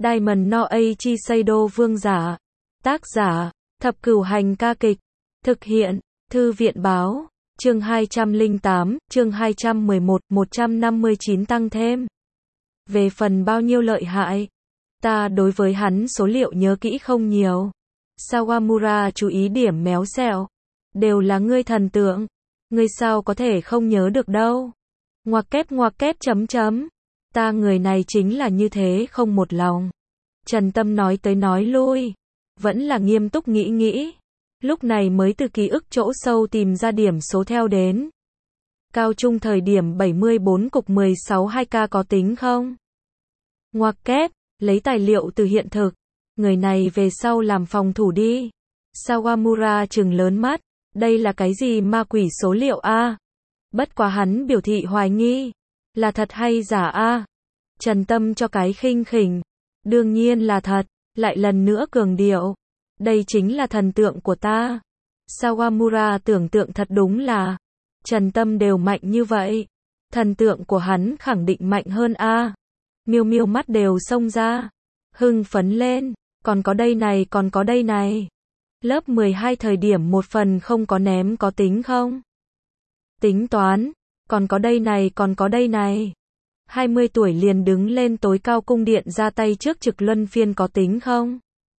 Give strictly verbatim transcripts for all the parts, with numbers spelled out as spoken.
Diamond no Eiichi Seido vương giả. Tác giả, Thập Cửu Hành ca kịch. Thực hiện, Thư viện báo. Chương hai trăm lẻ tám, chương hai trăm mười một, một trăm năm mươi chín tăng thêm. Về phần bao nhiêu lợi hại, ta đối với hắn số liệu nhớ kỹ không nhiều. Sawamura chú ý điểm méo xẹo. Đều là ngươi thần tượng. Ngươi sao có thể không nhớ được đâu. Ngoặc kép ngoặc kép chấm chấm. Ta người này chính là như thế không một lòng. Trần Tâm nói tới nói lui. Vẫn là nghiêm túc nghĩ nghĩ. Lúc này mới từ ký ức chỗ sâu tìm ra điểm số theo đến. Cao trung thời điểm bảy mươi bốn cục mười sáu hai K có tính không? Ngoặc kép, lấy tài liệu từ hiện thực. Người này về sau làm phòng thủ đi. Sawamura trừng lớn mắt. Đây là cái gì ma quỷ số liệu a? Bất quá hắn biểu thị hoài nghi. Là thật hay giả a? Trần Tâm cho cái khinh khỉnh. Đương nhiên là thật. Lại lần nữa cường điệu. Đây chính là thần tượng của ta. Sawamura tưởng tượng thật đúng là. Trần Tâm đều mạnh như vậy. Thần tượng của hắn khẳng định mạnh hơn a. Miêu miêu mắt đều xông ra. Hưng phấn lên. Còn có đây này còn có đây này. Lớp mười hai thời điểm một phần không có ném có tính không? Tính toán. Còn có đây này còn có đây này. hai mươi tuổi liền đứng lên tối cao cung điện ra tay trước trực luân phiên có tính không?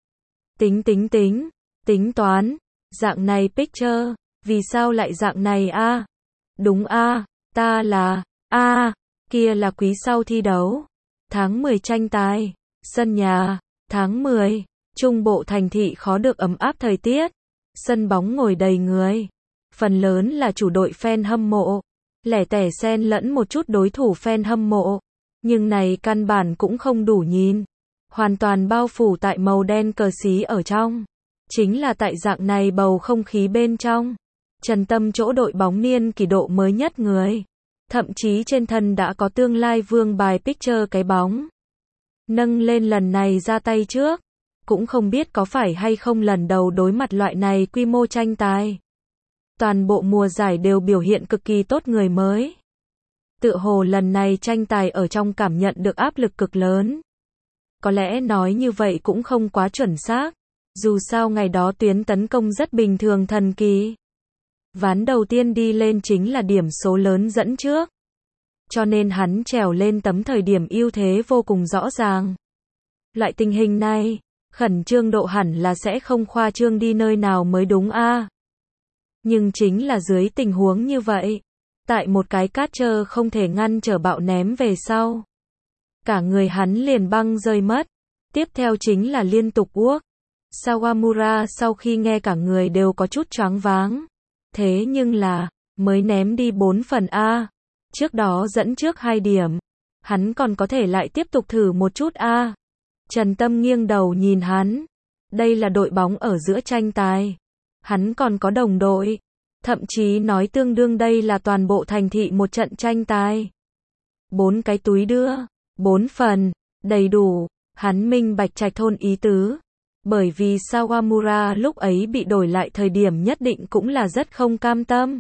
Tính tính tính. Tính toán. Dạng này picture. Vì sao lại dạng này a? Đúng a. Ta là. A. Kia là quý sau thi đấu. Tháng mười tranh tài. Sân nhà. Tháng mười. Trung bộ thành thị khó được ấm áp thời tiết. Sân bóng ngồi đầy người. Phần lớn là chủ đội fan hâm mộ. Lẻ tẻ xen lẫn một chút đối thủ fan hâm mộ. Nhưng này căn bản cũng không đủ nhìn. Hoàn toàn bao phủ tại màu đen cờ xí ở trong. Chính là tại dạng này bầu không khí bên trong. Trần Tâm chỗ đội bóng niên kỷ độ mới nhất người. Thậm chí trên thân đã có tương lai vương bài picture cái bóng. Nâng lên lần này ra tay trước. Cũng không biết có phải hay không lần đầu đối mặt loại này quy mô tranh tài. Toàn bộ mùa giải đều biểu hiện cực kỳ tốt người mới. Tựa hồ lần này tranh tài ở trong cảm nhận được áp lực cực lớn. Có lẽ nói như vậy cũng không quá chuẩn xác. Dù sao ngày đó tuyến tấn công rất bình thường thần kỳ. Ván đầu tiên đi lên chính là điểm số lớn dẫn trước. Cho nên hắn trèo lên tấm thời điểm ưu thế vô cùng rõ ràng. Loại tình hình này, khẩn trương độ hẳn là sẽ không khoa trương đi nơi nào mới đúng a. Nhưng chính là dưới tình huống như vậy, tại một cái catcher không thể ngăn trở bạo ném về sau. Cả người hắn liền băng rơi mất. Tiếp theo chính là liên tục uốc. Sawamura sau khi nghe cả người đều có chút choáng váng. Thế nhưng là, mới ném đi bốn phần a. Trước đó dẫn trước hai điểm. Hắn còn có thể lại tiếp tục thử một chút a. Trần Tâm nghiêng đầu nhìn hắn. Đây là đội bóng ở giữa tranh tài. Hắn còn có đồng đội. Thậm chí nói tương đương đây là toàn bộ thành thị một trận tranh tài. Bốn cái túi đưa. Bốn phần. Đầy đủ. Hắn minh bạch trạch thôn ý tứ. Bởi vì Sawamura lúc ấy bị đổi lại thời điểm nhất định cũng là rất không cam tâm.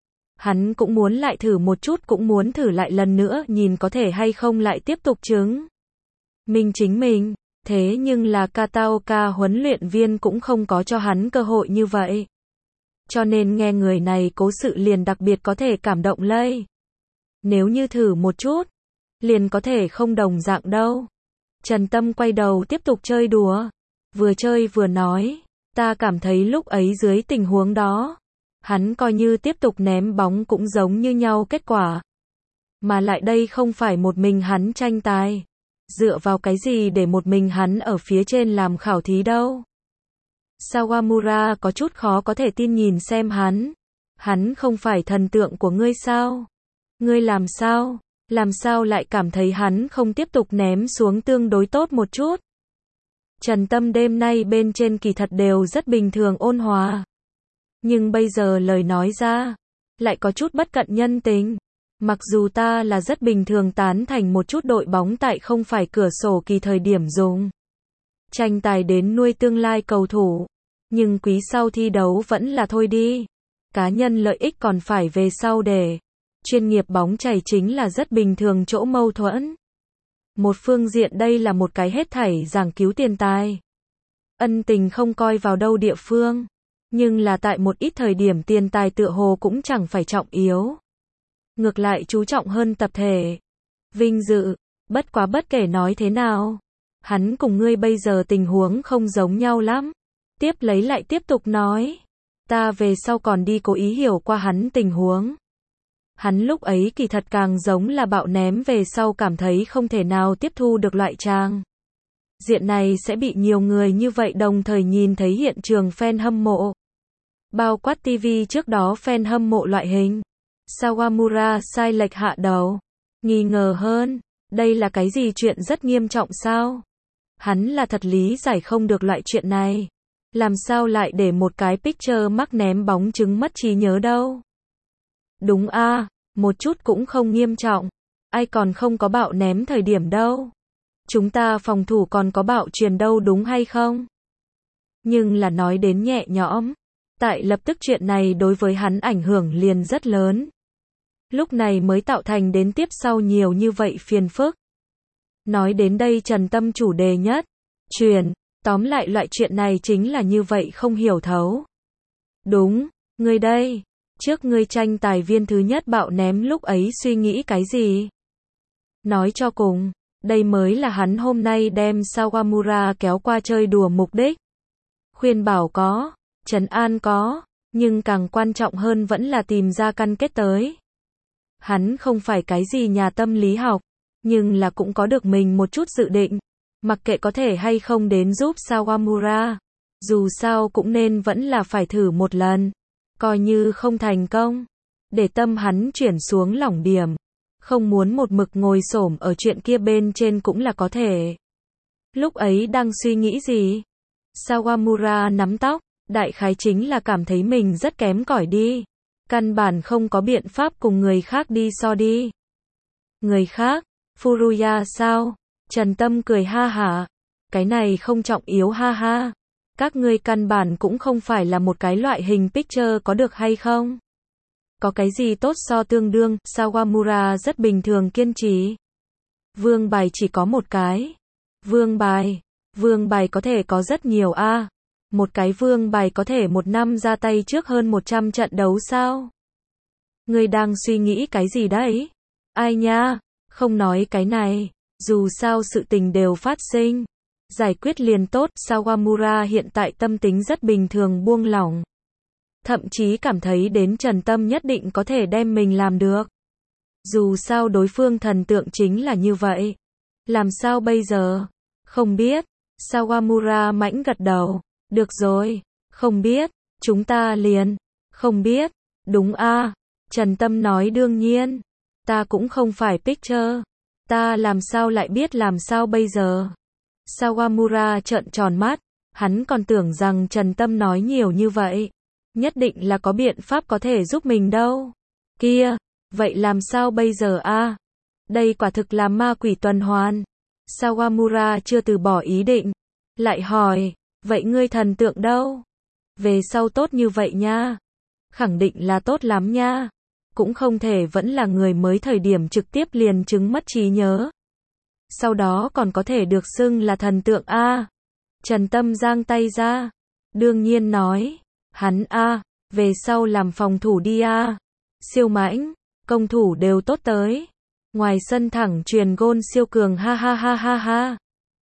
Hắn cũng muốn lại thử một chút cũng muốn thử lại lần nữa nhìn có thể hay không lại tiếp tục chứng. Mình chính mình. Thế nhưng là Kataoka huấn luyện viên cũng không có cho hắn cơ hội như vậy. Cho nên nghe người này cố sự liền đặc biệt có thể cảm động lây. Nếu như thử một chút, liền có thể không đồng dạng đâu. Trần Tâm quay đầu tiếp tục chơi đùa. Vừa chơi vừa nói, ta cảm thấy lúc ấy dưới tình huống đó, hắn coi như tiếp tục ném bóng cũng giống như nhau kết quả. Mà lại đây không phải một mình hắn tranh tài. Dựa vào cái gì để một mình hắn ở phía trên làm khảo thí đâu. Sawamura có chút khó có thể tin nhìn xem hắn. Hắn không phải thần tượng của ngươi sao? Ngươi làm sao? Làm sao lại cảm thấy hắn không tiếp tục ném xuống tương đối tốt một chút? Trần Tâm đêm nay bên trên kỳ thật đều rất bình thường ôn hòa. Nhưng bây giờ lời nói ra, lại có chút bất cận nhân tình. Mặc dù ta là rất bình thường tán thành một chút đội bóng tại không phải cửa sổ kỳ thời điểm dùng tranh tài đến nuôi tương lai cầu thủ. Nhưng quý sau thi đấu vẫn là thôi đi. Cá nhân lợi ích còn phải về sau để. Chuyên nghiệp bóng chày chính là rất bình thường chỗ mâu thuẫn. Một phương diện đây là một cái hết thảy giảng cứu tiền tài. Ân tình không coi vào đâu địa phương. Nhưng là tại một ít thời điểm tiền tài tựa hồ cũng chẳng phải trọng yếu. Ngược lại chú trọng hơn tập thể. Vinh dự, bất quá bất kể nói thế nào. Hắn cùng ngươi bây giờ tình huống không giống nhau lắm. Tiếp lấy lại tiếp tục nói. Ta về sau còn đi cố ý hiểu qua hắn tình huống. Hắn lúc ấy kỳ thật càng giống là bạo ném về sau cảm thấy không thể nào tiếp thu được loại trang. Diện này sẽ bị nhiều người như vậy đồng thời nhìn thấy hiện trường fan hâm mộ. Bao quát ti vi trước đó fan hâm mộ loại hình. Sawamura sai lệch hạ đầu. Nghi ngờ hơn. Đây là cái gì chuyện rất nghiêm trọng sao? Hắn là thật lý giải không được loại chuyện này. Làm sao lại để một cái picture mắc ném bóng chứng mất trí nhớ đâu? Đúng a, à, một chút cũng không nghiêm trọng. Ai còn không có bạo ném thời điểm đâu. Chúng ta phòng thủ còn có bạo truyền đâu đúng hay không? Nhưng là nói đến nhẹ nhõm. Tại lập tức chuyện này đối với hắn ảnh hưởng liền rất lớn. Lúc này mới tạo thành đến tiếp sau nhiều như vậy phiền phức. Nói đến đây Trần Tâm chủ đề nhất. Truyền, tóm lại loại chuyện này chính là như vậy không hiểu thấu. Đúng, ngươi đây. Trước ngươi tranh tài viên thứ nhất bạo ném lúc ấy suy nghĩ cái gì? Nói cho cùng, đây mới là hắn hôm nay đem Sawamura kéo qua chơi đùa mục đích. Khuyên bảo có, trấn an có, nhưng càng quan trọng hơn vẫn là tìm ra căn kết tới. Hắn không phải cái gì nhà tâm lý học, nhưng là cũng có được mình một chút dự định. Mặc kệ có thể hay không đến giúp Sawamura, dù sao cũng nên vẫn là phải thử một lần. Coi như không thành công, để tâm hắn chuyển xuống lỏng điểm. Không muốn một mực ngồi xổm ở chuyện kia bên trên cũng là có thể. Lúc ấy đang suy nghĩ gì? Sawamura nắm tóc, đại khái chính là cảm thấy mình rất kém cỏi đi. Căn bản không có biện pháp cùng người khác đi so đi. Người khác? Furuya sao? Trần Tâm cười ha hả. Cái này không trọng yếu ha ha. Các ngươi căn bản cũng không phải là một cái loại hình picture có được hay không? Có cái gì tốt so tương đương, Sawamura rất bình thường kiên trì. Vương bài chỉ có một cái. Vương bài. Vương bài có thể có rất nhiều a. À. Một cái vương bài có thể một năm ra tay trước hơn một trăm trận đấu sao? Ngươi đang suy nghĩ cái gì đấy? Ai nha, không nói cái này, dù sao sự tình đều phát sinh. Giải quyết liền tốt, Sawamura hiện tại tâm tính rất bình thường buông lỏng. Thậm chí cảm thấy đến Trần Tâm nhất định có thể đem mình làm được. Dù sao đối phương thần tượng chính là như vậy. Làm sao bây giờ? Không biết. Sawamura mãnh gật đầu. Được rồi. Không biết. Chúng ta liền. Không biết. Đúng a. À. Trần Tâm nói đương nhiên. Ta cũng không phải picture. Ta làm sao lại biết làm sao bây giờ? Sawamura trợn tròn mắt. Hắn còn tưởng rằng Trần Tâm nói nhiều như vậy. Nhất định là có biện pháp có thể giúp mình đâu. Kia, vậy làm sao bây giờ a? À? Đây quả thực là ma quỷ tuần hoàn. Sawamura chưa từ bỏ ý định. Lại hỏi, vậy ngươi thần tượng đâu? Về sau tốt như vậy nha. Khẳng định là tốt lắm nha. Cũng không thể vẫn là người mới thời điểm trực tiếp liền chứng mất trí nhớ. Sau đó còn có thể được xưng là thần tượng a. À? Trần Tâm giang tay ra. Đương nhiên nói. Hắn a, à, về sau làm phòng thủ đi a. À. Siêu mãnh, công thủ đều tốt tới. Ngoài sân thẳng truyền gôn siêu cường ha ha ha ha ha.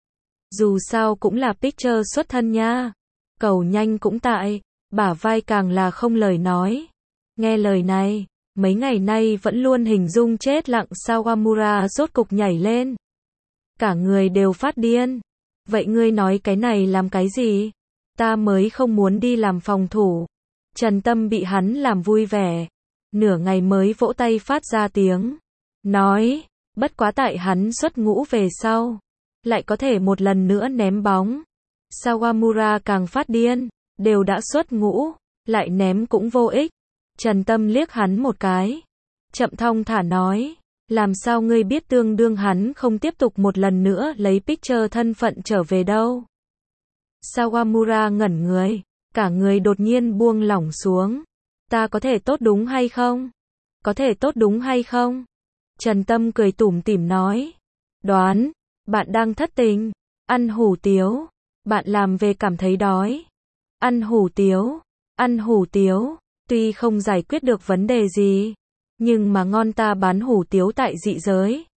Dù sao cũng là picture xuất thân nha. Cầu nhanh cũng tại, bả vai càng là không lời nói. Nghe lời này, mấy ngày nay vẫn luôn hình dung chết lặng Sawamura rốt cục nhảy lên. Cả người đều phát điên. Vậy ngươi nói cái này làm cái gì? Ta mới không muốn đi làm phòng thủ. Trần Tâm bị hắn làm vui vẻ. Nửa ngày mới vỗ tay phát ra tiếng. Nói, bất quá tại hắn xuất ngũ về sau. Lại có thể một lần nữa ném bóng. Sawamura càng phát điên. Đều đã xuất ngũ. Lại ném cũng vô ích. Trần Tâm liếc hắn một cái. Chậm thong thả nói. Làm sao ngươi biết tương đương hắn không tiếp tục một lần nữa lấy picture thân phận trở về đâu? Sawamura ngẩn người, cả người đột nhiên buông lỏng xuống. Ta có thể tốt đúng hay không? Có thể tốt đúng hay không? Trần Tâm cười tủm tỉm nói. Đoán, Bạn đang thất tình. Ăn hủ tiếu. Bạn làm về cảm thấy đói. Ăn hủ tiếu. Ăn hủ tiếu. Tuy không giải quyết được vấn đề gì, nhưng mà ngon ta bán hủ tiếu tại dị giới.